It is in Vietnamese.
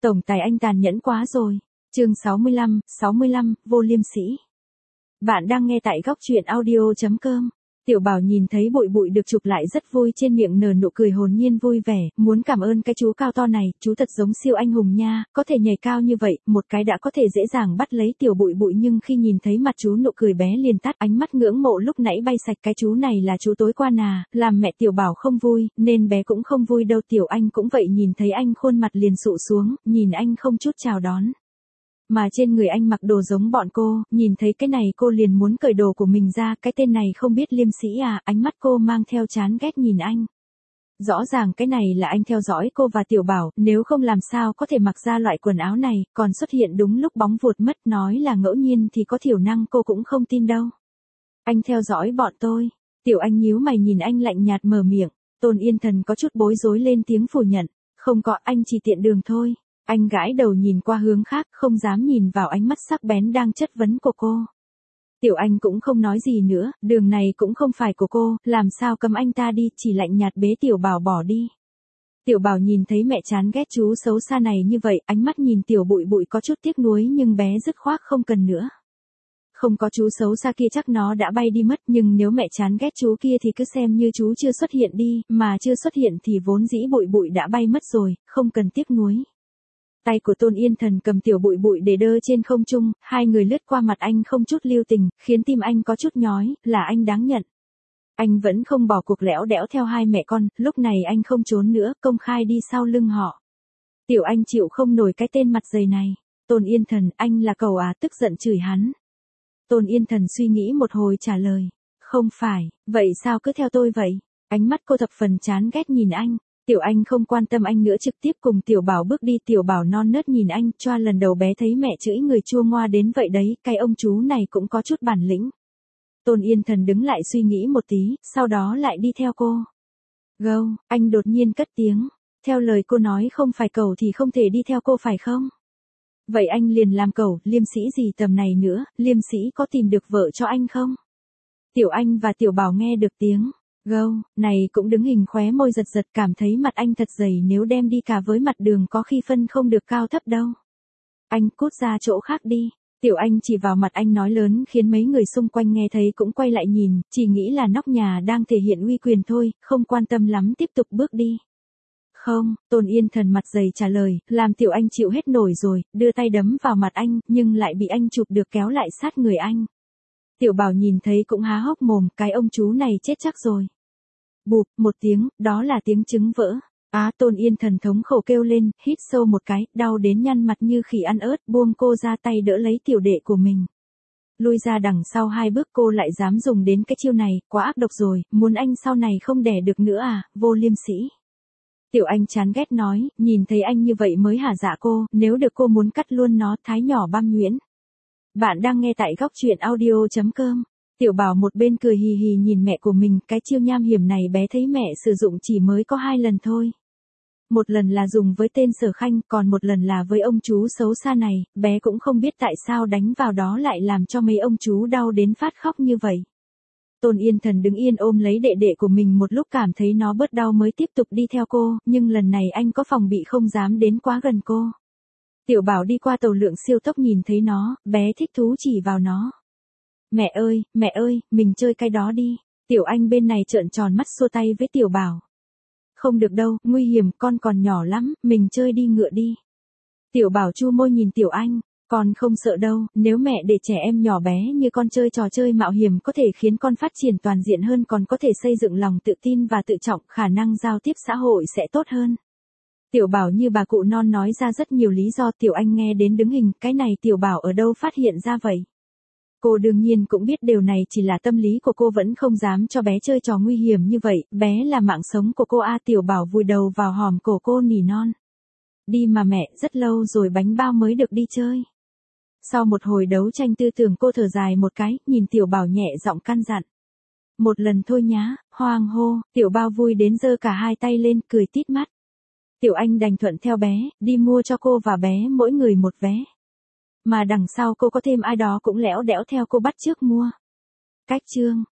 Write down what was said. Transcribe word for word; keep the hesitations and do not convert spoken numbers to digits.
Tổng tài anh tàn nhẫn quá rồi. Chương sáu mươi lăm, sáu mươi lăm, vô liêm sỉ. Bạn đang nghe tại góc truyện audio chấm com. Tiểu Bảo nhìn thấy Bụi Bụi được chụp lại rất vui, trên miệng nở nụ cười hồn nhiên vui vẻ, muốn cảm ơn cái chú cao to này, chú thật giống siêu anh hùng nha, có thể nhảy cao như vậy, một cái đã có thể dễ dàng bắt lấy tiểu Bụi Bụi, nhưng khi nhìn thấy mặt chú nụ cười bé liền tắt, ánh mắt ngưỡng mộ lúc nãy bay sạch. Cái chú này là chú tối qua nà, làm mẹ Tiểu Bảo không vui, nên bé cũng không vui đâu. Tiểu Anh cũng vậy, nhìn thấy anh khuôn mặt liền sụ xuống, nhìn anh không chút chào đón. Mà trên người anh mặc đồ giống bọn cô, nhìn thấy cái này cô liền muốn cởi đồ của mình ra, cái tên này không biết liêm sỉ à, ánh mắt cô mang theo chán ghét nhìn anh. Rõ ràng cái này là anh theo dõi cô và Tiểu Bảo, nếu không làm sao có thể mặc ra loại quần áo này, còn xuất hiện đúng lúc bóng vụt mất, nói là ngẫu nhiên thì có thiểu năng cô cũng không tin đâu. Anh theo dõi bọn tôi. Tiểu Anh nhíu mày nhìn anh lạnh nhạt mở miệng. Tôn Yên Thần có chút bối rối lên tiếng phủ nhận. Không có, anh chỉ tiện đường thôi. Anh gãi đầu nhìn qua hướng khác, không dám nhìn vào ánh mắt sắc bén đang chất vấn của cô. Tiểu Anh cũng không nói gì nữa, đường này cũng không phải của cô, làm sao cấm anh ta đi, chỉ lạnh nhạt bế Tiểu Bảo bỏ đi. Tiểu Bảo nhìn thấy mẹ chán ghét chú xấu xa này như vậy, ánh mắt nhìn Tiểu Bụi Bụi có chút tiếc nuối, nhưng bé dứt khoát không cần nữa. Không có chú xấu xa kia chắc nó đã bay đi mất, nhưng nếu mẹ chán ghét chú kia thì cứ xem như chú chưa xuất hiện đi, mà chưa xuất hiện thì vốn dĩ Bụi Bụi đã bay mất rồi, không cần tiếc nuối. Tay của Tôn Yên Thần cầm Tiểu Bụi Bụi để đơ trên không trung, hai người lướt qua mặt anh không chút lưu tình, khiến tim anh có chút nhói, là anh đáng nhận. Anh vẫn không bỏ cuộc lẽo đẽo theo hai mẹ con, lúc này anh không trốn nữa, công khai đi sau lưng họ. Tiểu Anh chịu không nổi cái tên mặt dày này. Tôn Yên Thần, anh là cậu à, tức giận chửi hắn. Tôn Yên Thần suy nghĩ một hồi trả lời. Không phải, vậy sao cứ theo tôi vậy? Ánh mắt cô thập phần chán ghét nhìn anh. Tiểu Anh không quan tâm anh nữa, trực tiếp cùng Tiểu Bảo bước đi. Tiểu Bảo non nớt nhìn anh, choa lần đầu bé thấy mẹ chửi người chua ngoa đến vậy đấy, cái ông chú này cũng có chút bản lĩnh. Tôn Yên Thần đứng lại suy nghĩ một tí, sau đó lại đi theo cô. Gâu, anh đột nhiên cất tiếng. Theo lời cô nói không phải cậu thì không thể đi theo cô phải không? Vậy anh liền làm cậu, liêm sĩ gì tầm này nữa, liêm sĩ có tìm được vợ cho anh không? Tiểu Anh và Tiểu Bảo nghe được tiếng gâu, này cũng đứng hình khóe môi giật giật, cảm thấy mặt anh thật dày, nếu đem đi cả với mặt đường có khi phân không được cao thấp đâu. Anh cút ra chỗ khác đi. Tiểu Anh chỉ vào mặt anh nói lớn, khiến mấy người xung quanh nghe thấy cũng quay lại nhìn, chỉ nghĩ là nóc nhà đang thể hiện uy quyền thôi, không quan tâm lắm, tiếp tục bước đi. Không, Tôn Yên Thần mặt dày trả lời, làm Tiểu Anh chịu hết nổi rồi, đưa tay đấm vào mặt anh, nhưng lại bị anh chụp được kéo lại sát người anh. Tiểu Bảo nhìn thấy cũng há hốc mồm, cái ông chú này chết chắc rồi. Bụp, một tiếng, đó là tiếng trứng vỡ. Á, Tôn Yên Thần thống khổ kêu lên, hít sâu một cái, đau đến nhăn mặt như khỉ ăn ớt, buông cô ra, tay đỡ lấy tiểu đệ của mình. Lui ra đằng sau hai bước, cô lại dám dùng đến cái chiêu này, quá ác độc rồi, muốn anh sau này không đẻ được nữa à, vô liêm sỉ. Tiểu Anh chán ghét nói, nhìn thấy anh như vậy mới hả dạ cô, nếu được cô muốn cắt luôn nó, thái nhỏ băm nhuyễn. Bạn đang nghe tại góc truyện audio chấm com. Tiểu Bảo một bên cười hì hì nhìn mẹ của mình, cái chiêu nham hiểm này bé thấy mẹ sử dụng chỉ mới có hai lần thôi. Một lần là dùng với tên Sở Khanh, còn một lần là với ông chú xấu xa này, bé cũng không biết tại sao đánh vào đó lại làm cho mấy ông chú đau đến phát khóc như vậy. Tôn Yên Thần đứng yên ôm lấy đệ đệ của mình một lúc, cảm thấy nó bớt đau mới tiếp tục đi theo cô, nhưng lần này anh có phòng bị không dám đến quá gần cô. Tiểu Bảo đi qua tàu lượng siêu tốc nhìn thấy nó, bé thích thú chỉ vào nó. Mẹ ơi, mẹ ơi, mình chơi cái đó đi. Tiểu Anh bên này trợn tròn mắt xua tay với Tiểu Bảo. Không được đâu, nguy hiểm, con còn nhỏ lắm, mình chơi đi, ngựa đi. Tiểu Bảo chu môi nhìn Tiểu Anh, con không sợ đâu, nếu mẹ để trẻ em nhỏ bé như con chơi trò chơi mạo hiểm có thể khiến con phát triển toàn diện hơn, còn có thể xây dựng lòng tự tin và tự trọng, khả năng giao tiếp xã hội sẽ tốt hơn. Tiểu Bảo như bà cụ non nói ra rất nhiều lý do. Tiểu Anh nghe đến đứng hình, cái này Tiểu Bảo ở đâu phát hiện ra vậy? Cô đương nhiên cũng biết điều này chỉ là tâm lý của cô, vẫn không dám cho bé chơi trò nguy hiểm như vậy, bé là mạng sống của cô a. Tiểu Bảo vùi đầu vào hòm cổ cô nỉ non. Đi mà mẹ, rất lâu rồi bánh bao mới được đi chơi. Sau một hồi đấu tranh tư tưởng, cô thở dài một cái, nhìn Tiểu Bảo nhẹ giọng căn dặn. Một lần thôi nhá, hoang hô. Tiểu Bao vui đến giơ cả hai tay lên, cười tít mắt. Tiểu Anh đành thuận theo bé, đi mua cho cô và bé mỗi người một vé. Mà đằng sau cô có thêm ai đó cũng lẽo đẽo theo cô bắt chước mua. Cách chương,